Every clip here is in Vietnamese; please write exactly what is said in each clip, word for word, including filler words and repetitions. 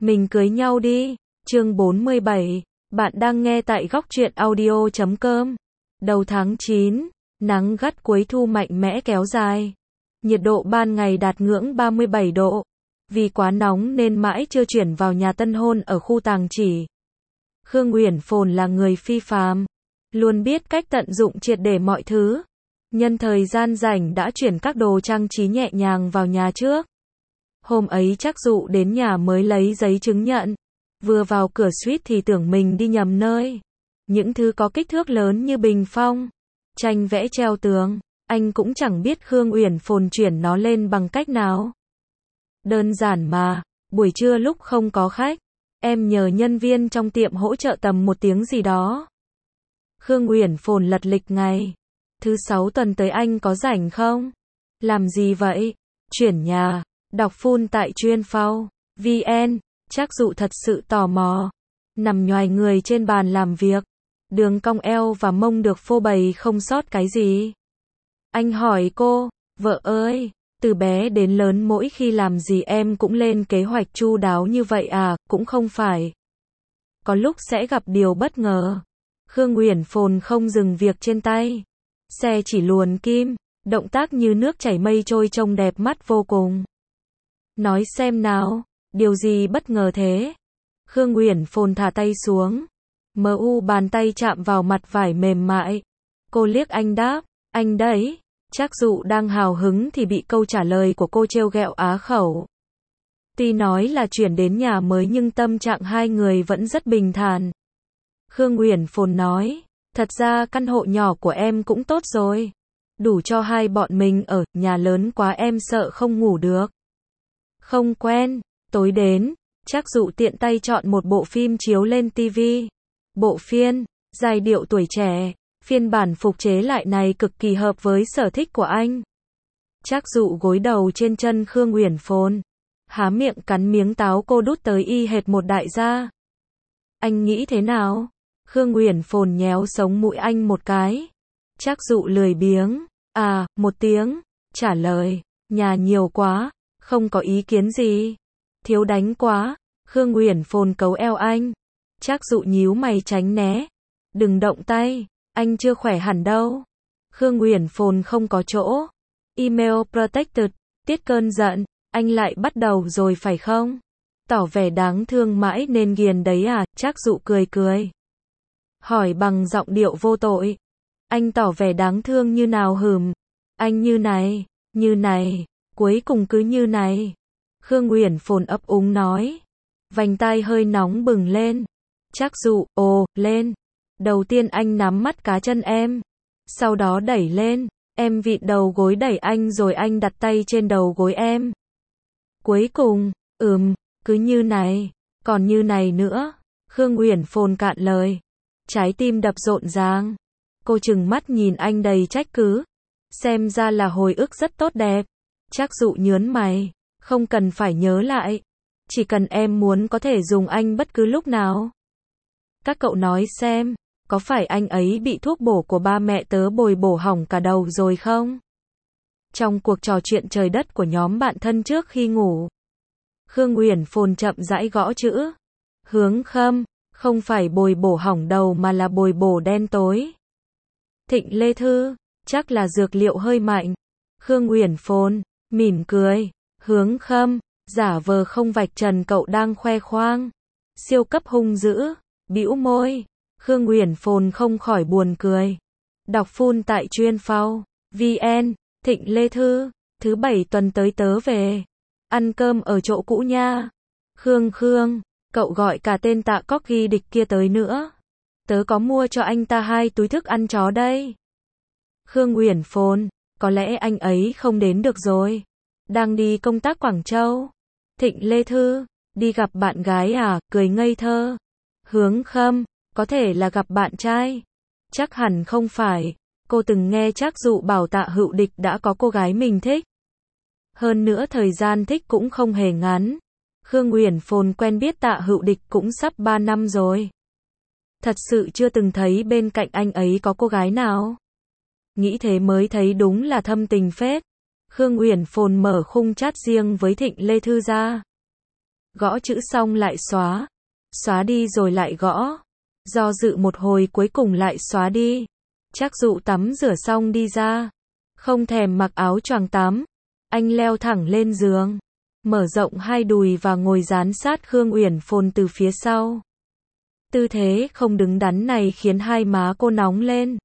Mình cưới nhau đi. Chương bốn mươi bảy. Bạn đang nghe tại góc truyện audio chấm com. Đầu tháng chín, nắng gắt cuối thu mạnh mẽ kéo dài. Nhiệt độ ban ngày đạt ngưỡng ba mươi bảy độ. Vì quá nóng nên mãi chưa chuyển vào nhà tân hôn ở khu Tàng Chỉ. Khương Uyển Phồn là người phi phàm, luôn biết cách tận dụng triệt để mọi thứ. Nhân thời gian rảnh đã chuyển các đồ trang trí nhẹ nhàng vào nhà trước. Hôm ấy chắc dụ đến nhà mới lấy giấy chứng nhận. Vừa vào cửa suýt thì tưởng mình đi nhầm nơi. Những thứ có kích thước lớn như bình phong, tranh vẽ treo tường, anh cũng chẳng biết Khương Uyển Phồn chuyển nó lên bằng cách nào. Đơn giản mà, buổi trưa lúc không có khách, em nhờ nhân viên trong tiệm hỗ trợ tầm một tiếng gì đó. Khương Uyển Phồn lật lịch ngày. Thứ sáu tuần tới anh có rảnh không? Làm gì vậy? Chuyển nhà. Đọc full tại chuyên phao vê en. Chắc dụ thật sự tò mò. Nằm nhoài người trên bàn làm việc. Đường cong eo và mông được phô bày không sót cái gì. Anh hỏi cô, vợ ơi, từ bé đến lớn mỗi khi làm gì em cũng lên kế hoạch chu đáo như vậy à? Cũng không phải. Có lúc sẽ gặp điều bất ngờ. Khương Uyển Phồn không dừng việc trên tay. Xe chỉ luồn kim, động tác như nước chảy mây trôi trông đẹp mắt vô cùng. Nói xem nào, điều gì bất ngờ thế? Khương Uyển Phồn thả tay xuống. Mờ u bàn tay chạm vào mặt vải mềm mại. Cô liếc anh đáp, anh đấy. Chắc dụ đang hào hứng thì bị câu trả lời của cô trêu ghẹo á khẩu. Tuy nói là chuyển đến nhà mới nhưng tâm trạng hai người vẫn rất bình thản. Khương Uyển Phồn nói, thật ra căn hộ nhỏ của em cũng tốt rồi. Đủ cho hai bọn mình ở, nhà lớn quá em sợ không ngủ được. Không quen. Tối đến, chắc dụ tiện tay chọn một bộ phim chiếu lên tivi. Bộ phim, giai điệu tuổi trẻ, phiên bản phục chế lại này cực kỳ hợp với sở thích của anh. Chắc dụ gối đầu trên chân Khương Uyển Phồn. Há miệng cắn miếng táo cô đút tới y hệt một đại gia. Anh nghĩ thế nào? Khương Uyển Phồn nhéo sống mũi anh một cái. Chắc dụ lười biếng. À, một tiếng. Trả lời. Nhà nhiều quá. Không có ý kiến gì. Thiếu đánh quá. Khương Uyển Phồn cấu eo anh. Chắc dụ nhíu mày tránh né. Đừng động tay. Anh chưa khỏe hẳn đâu. Khương Uyển Phồn không có chỗ. Email protected. Tiết cơn giận. Anh lại bắt đầu rồi phải không? Tỏ vẻ đáng thương mãi nên ghiền đấy à? Chắc dụ cười cười. Hỏi bằng giọng điệu vô tội. Anh tỏ vẻ đáng thương như nào hừm? Anh như này, như này, cuối cùng cứ như này. Khương Uyển Phồn ấp úng nói. Vành tai hơi nóng bừng lên. Chắc dụ, ồ, lên. Đầu tiên anh nắm mắt cá chân em. Sau đó đẩy lên. Em vịn đầu gối đẩy anh rồi anh đặt tay trên đầu gối em. Cuối cùng, ừm, cứ như này, còn như này nữa. Khương Uyển Phồn cạn lời. Trái tim đập rộn ràng. Cô trừng mắt nhìn anh đầy trách cứ. Xem ra là hồi ức rất tốt đẹp. Chắc dụ nhớn mày. Không cần phải nhớ lại. Chỉ cần em muốn có thể dùng anh bất cứ lúc nào. Các cậu nói xem, có phải anh ấy bị thuốc bổ của ba mẹ tớ bồi bổ hỏng cả đầu rồi không? Trong cuộc trò chuyện trời đất của nhóm bạn thân trước khi ngủ, Khương Uyển Phồn chậm rãi gõ chữ. Hướng Khâm, không phải bồi bổ hỏng đầu mà là bồi bổ đen tối. Thịnh Lê Thư, chắc là dược liệu hơi mạnh. Khương Uyển Phồn, mỉm cười. Hướng Khâm, giả vờ không vạch trần cậu đang khoe khoang. Siêu cấp hung dữ, bĩu môi. Khương Uyển Phồn không khỏi buồn cười. Đọc full tại chuyên phao vê en. Thịnh Lê Thư, thứ bảy tuần tới tớ về. Ăn cơm ở chỗ cũ nha. Khương Khương, cậu gọi cả tên Tạ Cóc ghi địch kia tới nữa. Tớ có mua cho anh ta hai túi thức ăn chó đây. Khương Uyển Phồn, có lẽ anh ấy không đến được rồi. Đang đi công tác Quảng Châu. Thịnh Lê Thư, đi gặp bạn gái à? Cười ngây thơ. Hướng Khâm, có thể là gặp bạn trai. Chắc hẳn không phải. Cô từng nghe chắc dụ bảo Tạ Hữu Địch đã có cô gái mình thích. Hơn nữa thời gian thích cũng không hề ngắn. Khương Uyển Phồn quen biết Tạ Hữu Địch cũng sắp ba năm rồi. Thật sự chưa từng thấy bên cạnh anh ấy có cô gái nào. Nghĩ thế mới thấy đúng là thâm tình phết. Khương Uyển Phồn mở khung chat riêng với Thịnh Lê Thư ra. Gõ chữ xong lại xóa. Xóa đi rồi lại gõ. Do dự một hồi cuối cùng lại xóa đi. Trác Dụ tắm rửa xong đi ra. Không thèm mặc áo choàng tắm. Anh leo thẳng lên giường. Mở rộng hai đùi và ngồi dán sát Khương Uyển Phồn từ phía sau. Tư thế không đứng đắn này khiến hai má cô nóng lên.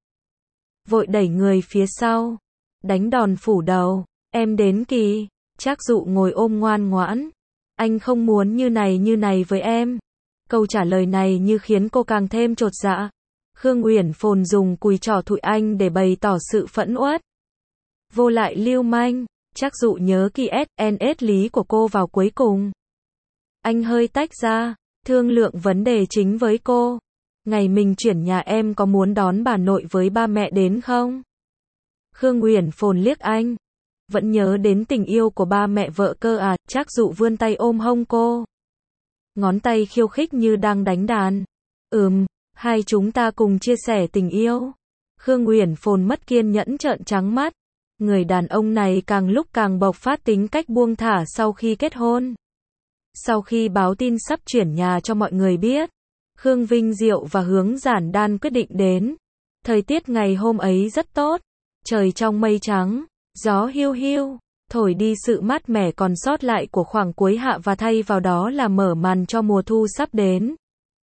Vội đẩy người phía sau. Đánh đòn phủ đầu. Em đến kỳ. Trác Dụ ngồi ôm ngoan ngoãn. Anh không muốn như này như này với em. Câu trả lời này như khiến cô càng thêm chột dạ. Khương Uyển Phồn dùng cùi trỏ thụi anh để bày tỏ sự phẫn uất. Vô lại lưu manh. Trác Dụ nhớ kỹ ét en ét lý của cô vào cuối cùng. Anh hơi tách ra. Thương lượng vấn đề chính với cô. Ngày mình chuyển nhà em có muốn đón bà nội với ba mẹ đến không? Khương Uyển Phồn liếc anh. Vẫn nhớ đến tình yêu của ba mẹ vợ cơ à? Trác Dụ vươn tay ôm hông cô. Ngón tay khiêu khích như đang đánh đàn. Ừm, hai chúng ta cùng chia sẻ tình yêu. Khương Uyển Phồn mất kiên nhẫn trợn trắng mắt. Người đàn ông này càng lúc càng bộc phát tính cách buông thả sau khi kết hôn. Sau khi báo tin sắp chuyển nhà cho mọi người biết, Khương Vinh Diệu và Hướng Giản Đan quyết định đến. Thời tiết ngày hôm ấy rất tốt. Trời trong mây trắng, gió hiu hiu, thổi đi sự mát mẻ còn sót lại của khoảng cuối hạ và thay vào đó là mở màn cho mùa thu sắp đến.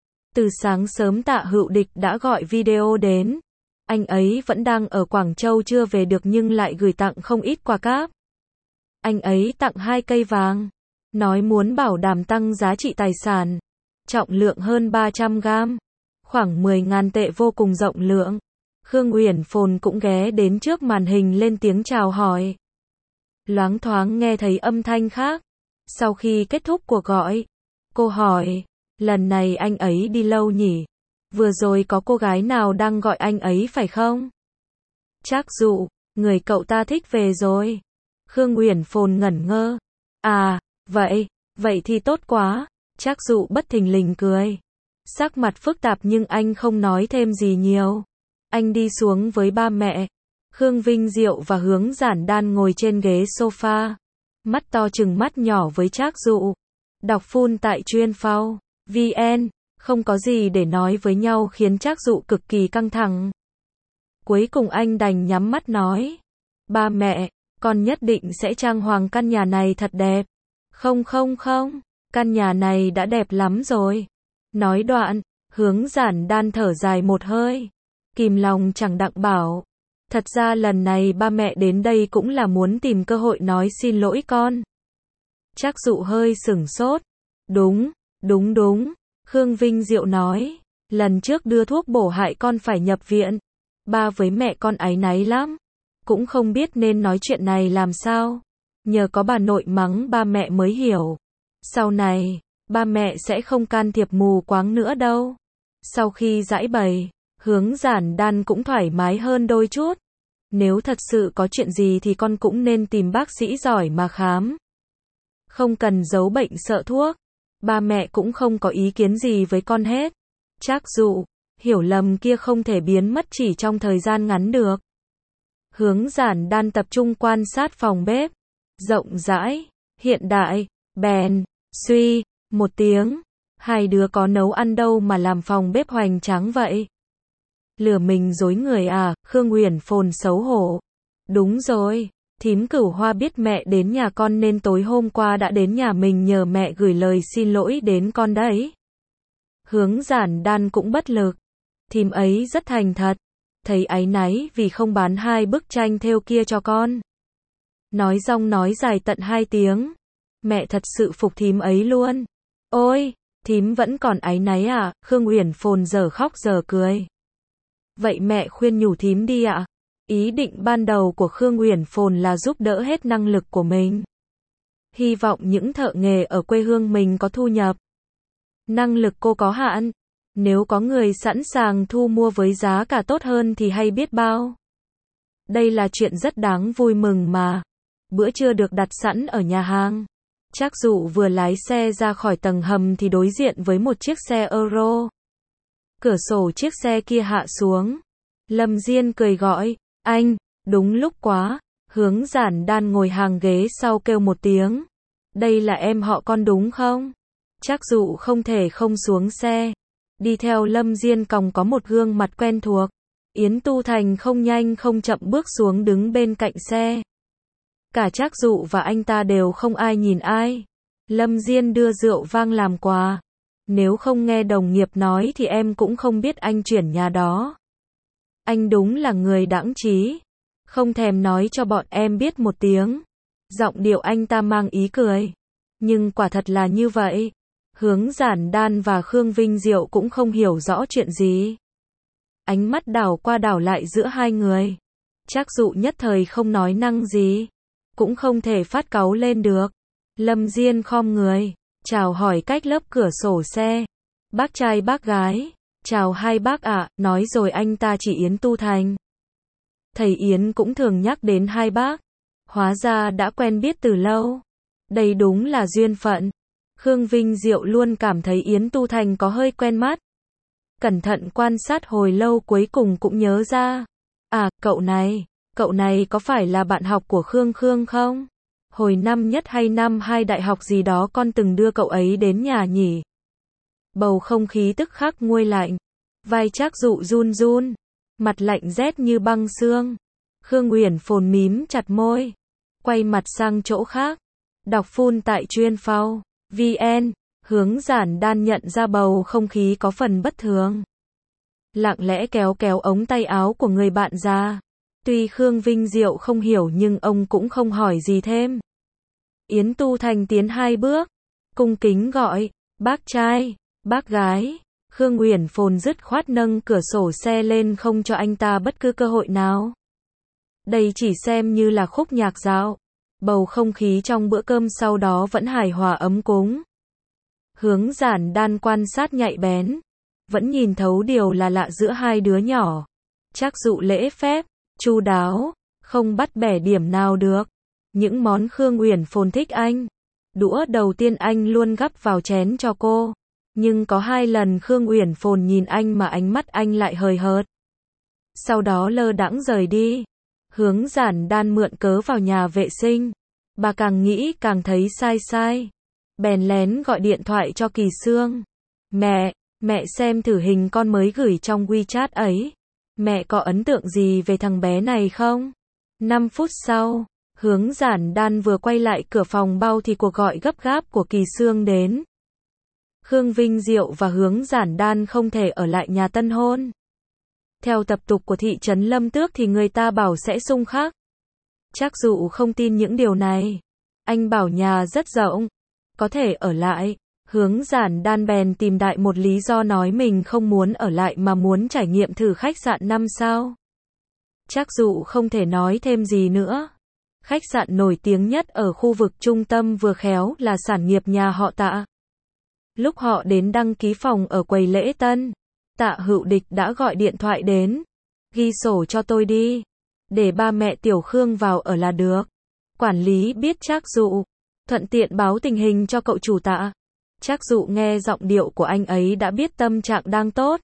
Từ sáng sớm Tạ Hữu Địch đã gọi video đến. Anh ấy vẫn đang ở Quảng Châu chưa về được nhưng lại gửi tặng không ít quà cáp. Anh ấy tặng hai cây vàng. Nói muốn bảo đảm tăng giá trị tài sản. Trọng lượng hơn ba trăm gam. Khoảng mười nghìn tệ vô cùng rộng lượng. Khương Uyển Phồn cũng ghé đến trước màn hình lên tiếng chào hỏi. Loáng thoáng nghe thấy âm thanh khác. Sau khi kết thúc cuộc gọi, cô hỏi, lần này anh ấy đi lâu nhỉ? Vừa rồi có cô gái nào đang gọi anh ấy phải không? Trác Dụ, người cậu ta thích về rồi. Khương Uyển Phồn ngẩn ngơ. À, vậy, vậy thì tốt quá. Trác Dụ bất thình lình cười. Sắc mặt phức tạp nhưng anh không nói thêm gì nhiều. Anh đi xuống với ba mẹ. Khương Vinh Diệu và Hướng Giản Đan ngồi trên ghế sofa. Mắt to chừng mắt nhỏ với Trác Dụ. Đọc full tại chuyên phao. vn. Không có gì để nói với nhau khiến Trác Dụ cực kỳ căng thẳng. Cuối cùng anh đành nhắm mắt nói. Ba mẹ, con nhất định sẽ trang hoàng căn nhà này thật đẹp. Không không không, căn nhà này đã đẹp lắm rồi. Nói đoạn, Hướng Giản Đan thở dài một hơi. Kìm lòng chẳng đặng bảo. Thật ra lần này ba mẹ đến đây cũng là muốn tìm cơ hội nói xin lỗi con. Trác Dụ hơi sửng sốt. Đúng, đúng đúng. Khương Vinh Diệu nói. Lần trước đưa thuốc bổ hại con phải nhập viện. Ba với mẹ con áy náy lắm. Cũng không biết nên nói chuyện này làm sao. Nhờ có bà nội mắng ba mẹ mới hiểu. Sau này, ba mẹ sẽ không can thiệp mù quáng nữa đâu. Sau khi giải bày, Hướng Giản Đan cũng thoải mái hơn đôi chút. Nếu thật sự có chuyện gì thì con cũng nên tìm bác sĩ giỏi mà khám. Không cần giấu bệnh sợ thuốc. Ba mẹ cũng không có ý kiến gì với con hết. Trác Dụ, hiểu lầm kia không thể biến mất chỉ trong thời gian ngắn được. Hướng Giản Đan tập trung quan sát phòng bếp. Rộng rãi, hiện đại, bèn, suy, một tiếng. Hai đứa có nấu ăn đâu mà làm phòng bếp hoành tráng vậy? Lừa mình dối người à? Khương Uyển Phồn xấu hổ. Đúng rồi, thím Cửu Hoa biết mẹ đến nhà con nên tối hôm qua đã đến nhà mình nhờ mẹ gửi lời xin lỗi đến con đấy. Hướng Giản Đan cũng bất lực. Thím ấy rất thành thật. Thấy áy náy vì không bán hai bức tranh thêu kia cho con. Nói rong nói dài tận hai tiếng. Mẹ thật sự phục thím ấy luôn. Ôi, thím vẫn còn áy náy à? Khương Uyển Phồn giờ khóc giờ cười. Vậy mẹ khuyên nhủ thím đi ạ. Ý định ban đầu của Khương Uyển Phồn là giúp đỡ hết năng lực của mình. Hy vọng những thợ nghề ở quê hương mình có thu nhập. Năng lực cô có hạn. Nếu có người sẵn sàng thu mua với giá cả tốt hơn thì hay biết bao. Đây là chuyện rất đáng vui mừng mà. Bữa trưa được đặt sẵn ở nhà hàng. Trác Dụ vừa lái xe ra khỏi tầng hầm thì đối diện với một chiếc xe Euro. Cửa sổ chiếc xe kia hạ xuống. Lâm Diên cười gọi, anh, đúng lúc quá. Hướng Giản Đan ngồi hàng ghế sau kêu một tiếng. Đây là em họ con đúng không? Trác Dụ không thể không xuống xe. Đi theo Lâm Diên còng có một gương mặt quen thuộc. Yến Tu Thành không nhanh không chậm bước xuống đứng bên cạnh xe. Cả Trác Dụ và anh ta đều không ai nhìn ai. Lâm Diên đưa rượu vang làm quà. Nếu không nghe đồng nghiệp nói thì em cũng không biết anh chuyển nhà đó. Anh đúng là người đãng trí. Không thèm nói cho bọn em biết một tiếng. Giọng điệu anh ta mang ý cười. Nhưng quả thật là như vậy. Hướng Giản Đan và Khương Vinh Diệu cũng không hiểu rõ chuyện gì. Ánh mắt đảo qua đảo lại giữa hai người. Trác Dụ nhất thời không nói năng gì. Cũng không thể phát cáu lên được. Lâm Diên khom người. Chào hỏi cách lớp cửa sổ xe. Bác trai bác gái. Chào hai bác ạ, nói rồi anh ta chỉ Yến Tu Thành. Thầy Yến cũng thường nhắc đến hai bác. Hóa ra đã quen biết từ lâu. Đây đúng là duyên phận. Khương Vinh Diệu luôn cảm thấy Yến Tu Thành có hơi quen mắt. Cẩn thận quan sát hồi lâu cuối cùng cũng nhớ ra. À, cậu này, cậu này có phải là bạn học của Khương Khương không? Hồi năm nhất hay năm hai đại học gì đó con từng đưa cậu ấy đến nhà nhỉ? Bầu không khí tức khắc nguôi lạnh. Vai Trác Dụ run run. Mặt lạnh rét như băng xương. Khương Uyển Phồn mím chặt môi. Quay mặt sang chỗ khác. Đọc phun tại chuyên phao. vê en. Hướng Giản Đan nhận ra bầu không khí có phần bất thường. Lặng lẽ kéo kéo ống tay áo của người bạn ra. Tuy Khương Vinh Diệu không hiểu nhưng ông cũng không hỏi gì thêm. Yến Tu Thành tiến hai bước. Cung kính gọi. Bác trai, bác gái. Khương Uyển Phồn dứt khoát nâng cửa sổ xe lên không cho anh ta bất cứ cơ hội nào. Đây chỉ xem như là khúc nhạc dạo. Bầu không khí trong bữa cơm sau đó vẫn hài hòa ấm cúng. Hướng Giản Đan quan sát nhạy bén. Vẫn nhìn thấu điều là lạ giữa hai đứa nhỏ. Trác Dụ lễ phép, chu đáo, không bắt bẻ điểm nào được. Những món Khương Uyển Phồn thích anh. Đũa đầu tiên anh luôn gắp vào chén cho cô. Nhưng có hai lần Khương Uyển Phồn nhìn anh mà ánh mắt anh lại hời hợt. Sau đó lơ đãng rời đi. Hướng Giản Đan mượn cớ vào nhà vệ sinh. Bà càng nghĩ càng thấy sai sai. Bèn lén gọi điện thoại cho Kỳ Sương. Mẹ, mẹ xem thử hình con mới gửi trong WeChat ấy. Mẹ có ấn tượng gì về thằng bé này không? năm phút sau, Hướng Giản Đan vừa quay lại cửa phòng bao thì cuộc gọi gấp gáp của Kỳ Sương đến. Khương Vinh Diệu và Hướng Giản Đan không thể ở lại nhà tân hôn. Theo tập tục của thị trấn Lâm Tước thì người ta bảo sẽ xung khắc. Trác Dụ không tin những điều này. Anh bảo nhà rất rộng, có thể ở lại. Hướng Giản Đan bèn tìm đại một lý do nói mình không muốn ở lại mà muốn trải nghiệm thử khách sạn năm sao. Trác Dụ không thể nói thêm gì nữa. Khách sạn nổi tiếng nhất ở khu vực trung tâm vừa khéo là sản nghiệp nhà họ Tạ. Lúc họ đến đăng ký phòng ở quầy lễ tân, Tạ Hữu Địch đã gọi điện thoại đến. Ghi sổ cho tôi đi. Để ba mẹ Tiểu Khương vào ở là được. Quản lý biết Trác Dụ. Thuận tiện báo tình hình cho cậu chủ Tạ. Trác Dụ nghe giọng điệu của anh ấy đã biết tâm trạng đang tốt.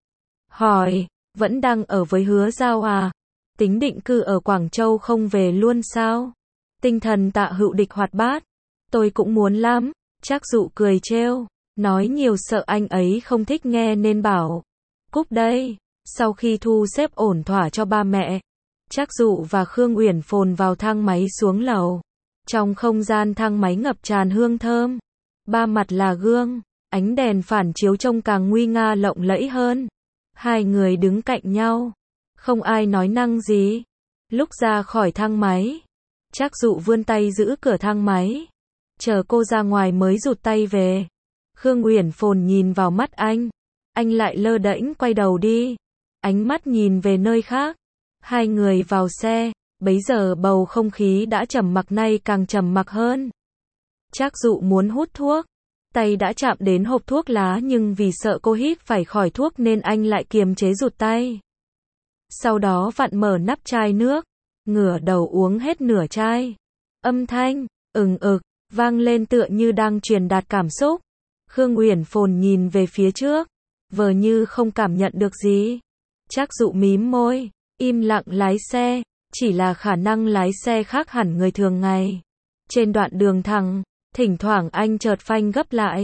Hỏi, vẫn đang ở với Hứa Giao à? Tính định cư ở Quảng Châu không về luôn sao? Tinh thần Tạ Hữu Địch hoạt bát. Tôi cũng muốn lắm. Trác Dụ cười trêu. Nói nhiều sợ anh ấy không thích nghe nên bảo. Cúp đây. Sau khi thu xếp ổn thỏa cho ba mẹ, Trác Dụ và Khương Uyển Phồn vào thang máy xuống lầu. Trong không gian thang máy ngập tràn hương thơm. Ba mặt là gương. Ánh đèn phản chiếu trông càng nguy nga lộng lẫy hơn. Hai người đứng cạnh nhau. Không ai nói năng gì. Lúc ra khỏi thang máy, Trác Dụ vươn tay giữ cửa thang máy. Chờ cô ra ngoài mới rụt tay về. Khương Uyển Phồn nhìn vào mắt anh. Anh lại lơ đễnh quay đầu đi. Ánh mắt nhìn về nơi khác. Hai người vào xe. Bấy giờ bầu không khí đã trầm mặc nay càng trầm mặc hơn. Trác Dụ muốn hút thuốc. Tay đã chạm đến hộp thuốc lá nhưng vì sợ cô hít phải khỏi thuốc nên anh lại kiềm chế rụt tay. Sau đó vặn mở nắp chai nước. Ngửa đầu uống hết nửa chai. Âm thanh, ừng ực, vang lên tựa như đang truyền đạt cảm xúc. Khương Uyển Phồn nhìn về phía trước. Vờ như không cảm nhận được gì. Trác Dụ mím môi. Im lặng lái xe. Chỉ là khả năng lái xe khác hẳn người thường ngày. Trên đoạn đường thẳng, thỉnh thoảng anh chợt phanh gấp lại.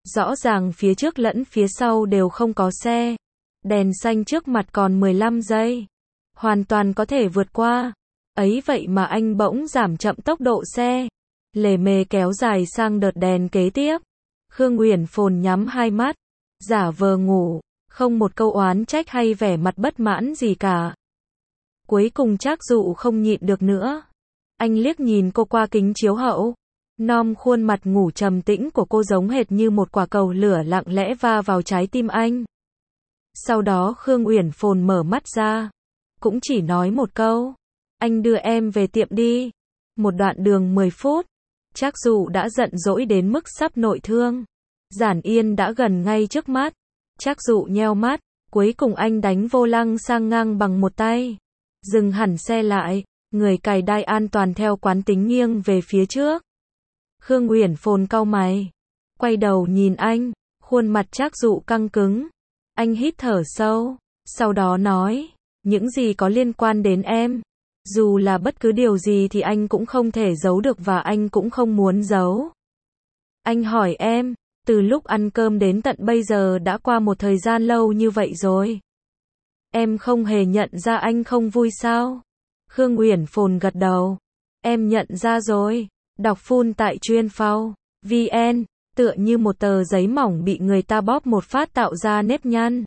Rõ ràng phía trước lẫn phía sau đều không có xe. Đèn xanh trước mặt còn mười lăm giây. Hoàn toàn có thể vượt qua. Ấy vậy mà anh bỗng giảm chậm tốc độ xe. Lề mề kéo dài sang đợt đèn kế tiếp. Khương Uyển Phồn nhắm hai mắt, giả vờ ngủ, không một câu oán trách hay vẻ mặt bất mãn gì cả. Cuối cùng Trác Dụ không nhịn được nữa. Anh liếc nhìn cô qua kính chiếu hậu. Nom khuôn mặt ngủ trầm tĩnh của cô giống hệt như một quả cầu lửa lặng lẽ va vào trái tim anh. Sau đó Khương Uyển Phồn mở mắt ra. Cũng chỉ nói một câu. Anh đưa em về tiệm đi. Một đoạn đường mười phút. Trác Dụ đã giận dỗi đến mức sắp nội thương. Giản Yên đã gần ngay trước mắt. Trác Dụ nheo mắt. Cuối cùng anh đánh vô lăng sang ngang bằng một tay. Dừng hẳn xe lại. Người cài đai an toàn theo quán tính nghiêng về phía trước. Khương Uyển Phồn cau mày. Quay đầu nhìn anh. Khuôn mặt Trác Dụ căng cứng. Anh hít thở sâu. Sau đó nói. Những gì có liên quan đến em. Dù là bất cứ điều gì thì anh cũng không thể giấu được và anh cũng không muốn giấu. Anh hỏi em. Từ lúc ăn cơm đến tận bây giờ đã qua một thời gian lâu như vậy rồi. Em không hề nhận ra anh không vui sao? Khương Uyển Phồn gật đầu. Em nhận ra rồi. Đọc full tại chuyên phao vn, tựa như một tờ giấy mỏng bị người ta bóp một phát tạo ra nếp nhăn.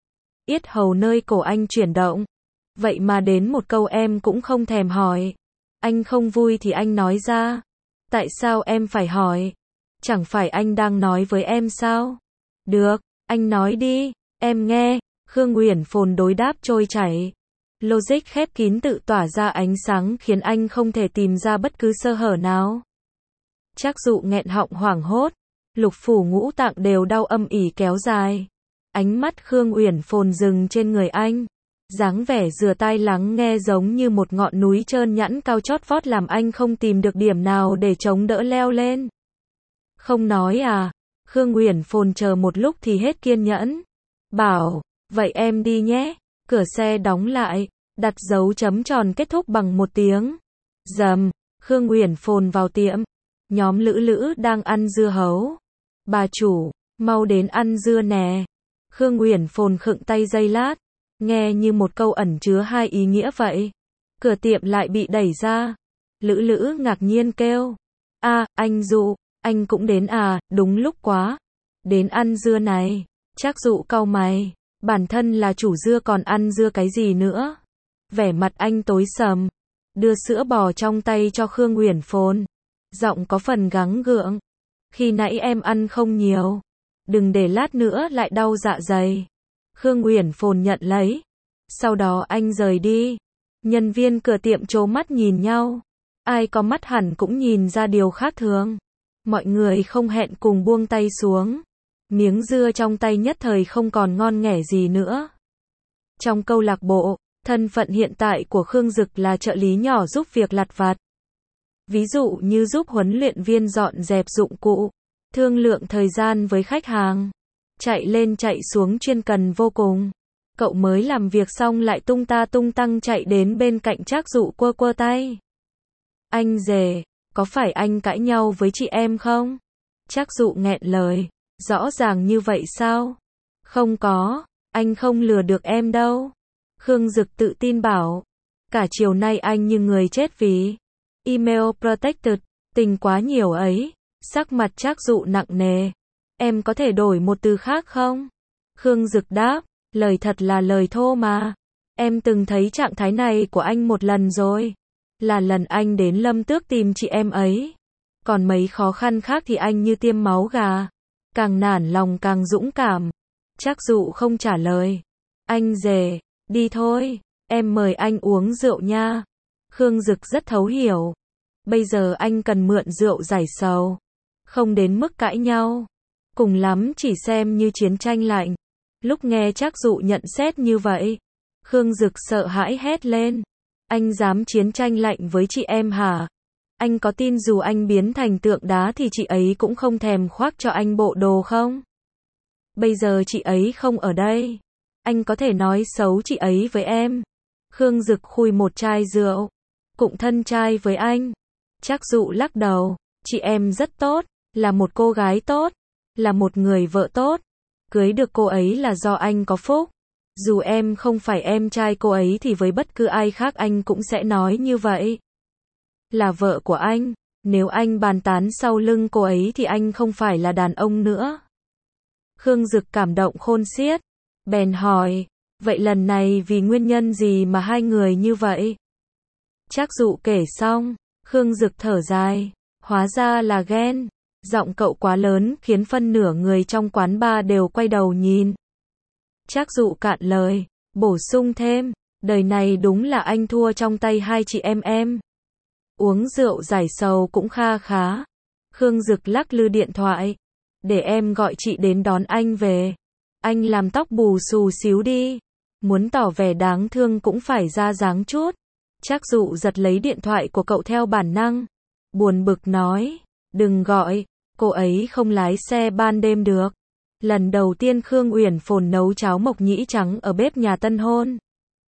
Yết hầu nơi cổ anh chuyển động. Vậy mà đến một câu em cũng không thèm hỏi. Anh không vui thì anh nói ra. Tại sao em phải hỏi? Chẳng phải anh đang nói với em sao? Được, anh nói đi, em nghe. Khương Uyển Phồn đối đáp trôi chảy. Logic khép kín tự tỏa ra ánh sáng khiến anh không thể tìm ra bất cứ sơ hở nào. Trác Dụ nghẹn họng hoảng hốt. Lục phủ ngũ tạng đều đau âm ỉ kéo dài. Ánh mắt Khương Uyển Phồn dừng trên người anh. Dáng vẻ rửa tai lắng nghe giống như một ngọn núi trơn nhẵn cao chót vót làm anh không tìm được điểm nào để chống đỡ leo lên. Không nói à? Khương Uyển Phồn chờ một lúc thì hết kiên nhẫn. Bảo, vậy em đi nhé. Cửa xe đóng lại, đặt dấu chấm tròn kết thúc bằng một tiếng. Rầm, Khương Uyển Phồn vào tiệm. Nhóm Lữ Lữ đang ăn dưa hấu. Bà chủ, mau đến ăn dưa nè. Khương Uyển Phồn khựng tay giây lát. Nghe như một câu ẩn chứa hai ý nghĩa vậy. Cửa tiệm lại bị đẩy ra. Lữ Lữ ngạc nhiên kêu. À, anh Dụ, anh cũng đến à, đúng lúc quá. Đến ăn dưa này. Trác Dụ cau mày. Bản thân là chủ dưa còn ăn dưa cái gì nữa. Vẻ mặt anh tối sầm. Đưa sữa bò trong tay cho Khương Uyển Phồn. Giọng có phần gắng gượng. Khi nãy em ăn không nhiều. Đừng để lát nữa lại đau dạ dày. Khương Uyển Phồn nhận lấy. Sau đó anh rời đi. Nhân viên cửa tiệm trố mắt nhìn nhau. Ai có mắt hẳn cũng nhìn ra điều khác thường. Mọi người không hẹn cùng buông tay xuống. Miếng dưa trong tay nhất thời không còn ngon nghẻ gì nữa. Trong câu lạc bộ, thân phận hiện tại của Khương Dực là trợ lý nhỏ giúp việc lặt vặt. Ví dụ như giúp huấn luyện viên dọn dẹp dụng cụ, thương lượng thời gian với khách hàng, chạy lên chạy xuống chuyên cần vô cùng. Cậu mới làm việc xong lại tung ta tung tăng chạy đến bên cạnh Trác Dụ quơ quơ tay. Anh rể, có phải anh cãi nhau với chị em không? Trác Dụ nghẹn lời. Rõ ràng như vậy sao? Không có, anh không lừa được em đâu. Khương Dực tự tin bảo. Cả chiều nay anh như người chết vì email protected, tình quá nhiều ấy. Sắc mặt Trác Dụ nặng nề. Em có thể đổi một từ khác không? Khương Dực đáp. Lời thật là lời thô mà. Em từng thấy trạng thái này của anh một lần rồi. Là lần anh đến Lâm Tước tìm chị em ấy. Còn mấy khó khăn khác thì anh như tiêm máu gà. Càng nản lòng càng dũng cảm. Trác Dụ không trả lời. Anh rể, đi thôi, em mời anh uống rượu nha. Khương Dực rất thấu hiểu. Bây giờ anh cần mượn rượu giải sầu. Không đến mức cãi nhau. Cùng lắm chỉ xem như chiến tranh lạnh. Lúc nghe Trác Dụ nhận xét như vậy, Khương Dực sợ hãi hét lên. Anh dám chiến tranh lạnh với chị em hả? Anh có tin dù anh biến thành tượng đá thì chị ấy cũng không thèm khoác cho anh bộ đồ không? Bây giờ chị ấy không ở đây. Anh có thể nói xấu chị ấy với em. Khương Dực khui một chai rượu. Cũng thân trai với anh. Trác Dụ lắc đầu. Chị em rất tốt, là một cô gái tốt. là một người vợ tốt. Cưới được cô ấy là do anh có phúc. Dù em không phải em trai cô ấy thì với bất cứ ai khác anh cũng sẽ nói như vậy. Là vợ của anh, nếu anh bàn tán sau lưng cô ấy thì anh không phải là đàn ông nữa. Khương Dực cảm động khôn xiết, bèn hỏi, vậy lần này vì nguyên nhân gì mà hai người như vậy? Trác Dụ kể xong, Khương Dực thở dài, hóa ra là ghen. Giọng cậu quá lớn khiến phân nửa người trong quán bar đều quay đầu nhìn. Trác Dụ cạn lời, bổ sung thêm, đời này đúng là anh thua trong tay hai chị em em. Uống rượu giải sầu cũng kha khá. Khương Dực lắc lư điện thoại, để em gọi chị đến đón anh về. Anh làm tóc bù xù xíu đi. Muốn tỏ vẻ đáng thương cũng phải ra dáng chút. Trác Dụ giật lấy điện thoại của cậu theo bản năng. Buồn bực nói, đừng gọi, cô ấy không lái xe ban đêm được. Lần đầu tiên Khương Uyển Phồn nấu cháo mộc nhĩ trắng ở bếp nhà tân hôn.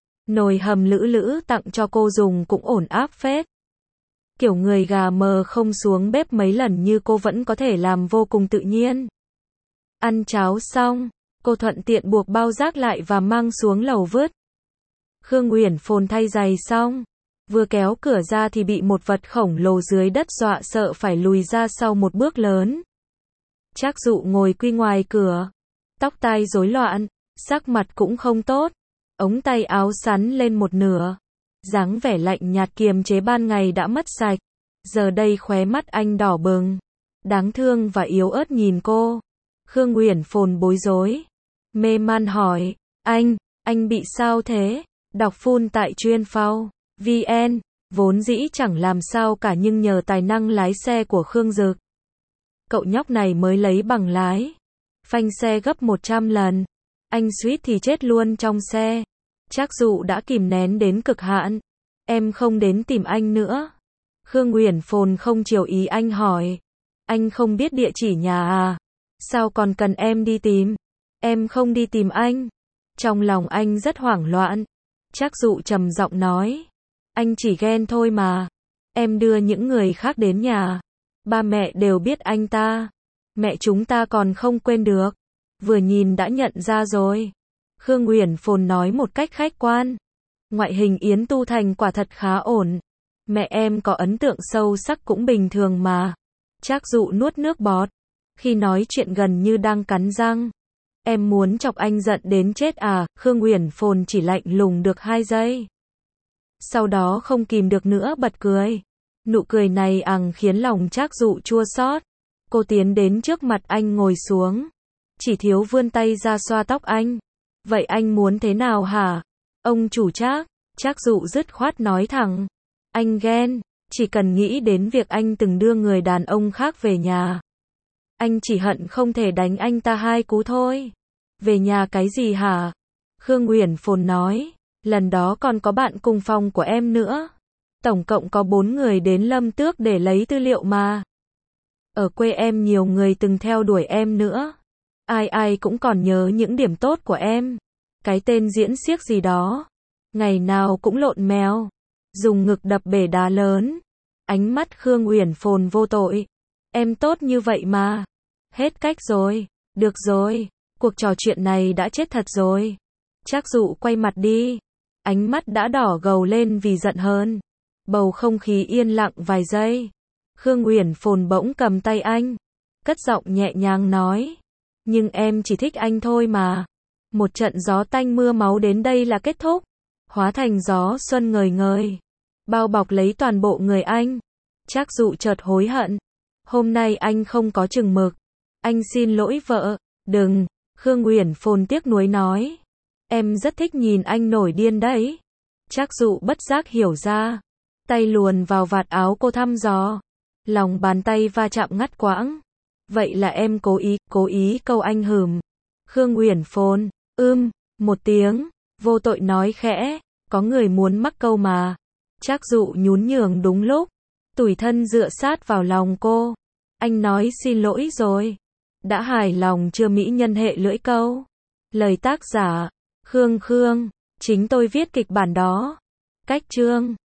Nồi hầm lữ lữ tặng cho cô dùng cũng ổn áp phết. Kiểu người gà mờ không xuống bếp mấy lần như cô vẫn có thể làm vô cùng tự nhiên. Ăn cháo xong, cô thuận tiện buộc bao rác lại và mang xuống lầu vứt. Khương Uyển Phồn thay giày xong, vừa kéo cửa ra thì bị một vật khổng lồ dưới đất dọa sợ phải lùi ra sau một bước lớn. Trác Dụ ngồi quy ngoài cửa, tóc tai rối loạn, sắc mặt cũng không tốt, ống tay áo sắn lên một nửa, dáng vẻ lạnh nhạt kiềm chế ban ngày đã mất sạch, giờ đây khóe mắt anh đỏ bừng, đáng thương và yếu ớt nhìn cô. Khương Uyển Phồn bối rối, mê man hỏi, anh, anh bị sao thế? Đọc full tại chuyên phao vn, vốn dĩ chẳng làm sao cả nhưng nhờ tài năng lái xe của Khương Dực. Cậu nhóc này mới lấy bằng lái, phanh xe gấp một trăm lần, anh suýt thì chết luôn trong xe. Trác Dụ đã kìm nén đến cực hạn, em không đến tìm anh nữa. Khương Uyển Phồn không chiều ý anh hỏi, anh không biết địa chỉ nhà à? Sao còn cần em đi tìm? Em không đi tìm anh. Trong lòng anh rất hoảng loạn. Trác Dụ trầm giọng nói, anh chỉ ghen thôi mà. Em đưa những người khác đến nhà, ba mẹ đều biết anh ta. Mẹ chúng ta còn không quên được. Vừa nhìn đã nhận ra rồi. Khương Uyển Phồn nói một cách khách quan. Ngoại hình Yến Tu Thành quả thật khá ổn. Mẹ em có ấn tượng sâu sắc cũng bình thường mà. Trác Dụ nuốt nước bọt. Khi nói chuyện gần như đang cắn răng. Em muốn chọc anh giận đến chết à? Khương Uyển Phồn chỉ lạnh lùng được hai giây. Sau đó không kìm được nữa bật cười. Nụ cười này ằng khiến lòng Trác Dụ chua xót. Cô tiến đến trước mặt anh ngồi xuống. Chỉ thiếu vươn tay ra xoa tóc anh. Vậy anh muốn thế nào hả? Ông chủ Trác. Trác Dụ dứt khoát nói thẳng. Anh ghen. Chỉ cần nghĩ đến việc anh từng đưa người đàn ông khác về nhà. Anh chỉ hận không thể đánh anh ta hai cú thôi. Về nhà cái gì hả? Khương Uyển Phồn nói. Lần đó còn có bạn cùng phòng của em nữa. Tổng cộng có bốn người đến Lâm Tước để lấy tư liệu mà. Ở quê em nhiều người từng theo đuổi em nữa. Ai ai cũng còn nhớ những điểm tốt của em. Cái tên diễn xiếc gì đó. Ngày nào cũng lộn mèo. Dùng ngực đập bể đá lớn. Ánh mắt Khương Uyển Phồn vô tội. Em tốt như vậy mà. Hết cách rồi. Được rồi. Cuộc trò chuyện này đã chết thật rồi. Trác Dụ quay mặt đi. Ánh mắt đã đỏ gầu lên vì giận hờn. Bầu không khí yên lặng vài giây. Khương Uyển Phồn bỗng cầm tay anh. Cất giọng nhẹ nhàng nói. Nhưng em chỉ thích anh thôi mà. Một trận gió tanh mưa máu đến đây là kết thúc. Hóa thành gió xuân ngời ngời. Bao bọc lấy toàn bộ người anh. Trác Dụ chợt hối hận. Hôm nay anh không có chừng mực. Anh xin lỗi vợ. Đừng. Khương Uyển Phồn tiếc nuối nói. Em rất thích nhìn anh nổi điên đấy. Trác Dụ bất giác hiểu ra. Tay luồn vào vạt áo cô thăm dò. Lòng bàn tay va chạm ngắt quãng. Vậy là em cố ý, cố ý câu anh hừm. Khương Uyển Phồn, ưm, một tiếng, vô tội nói khẽ, có người muốn mắc câu mà. Trác Dụ nhún nhường đúng lúc, tủi thân dựa sát vào lòng cô. Anh nói xin lỗi rồi. Đã hài lòng chưa mỹ nhân hệ lưỡi câu. Lời tác giả, Khương Khương, chính tôi viết kịch bản đó. Cách chương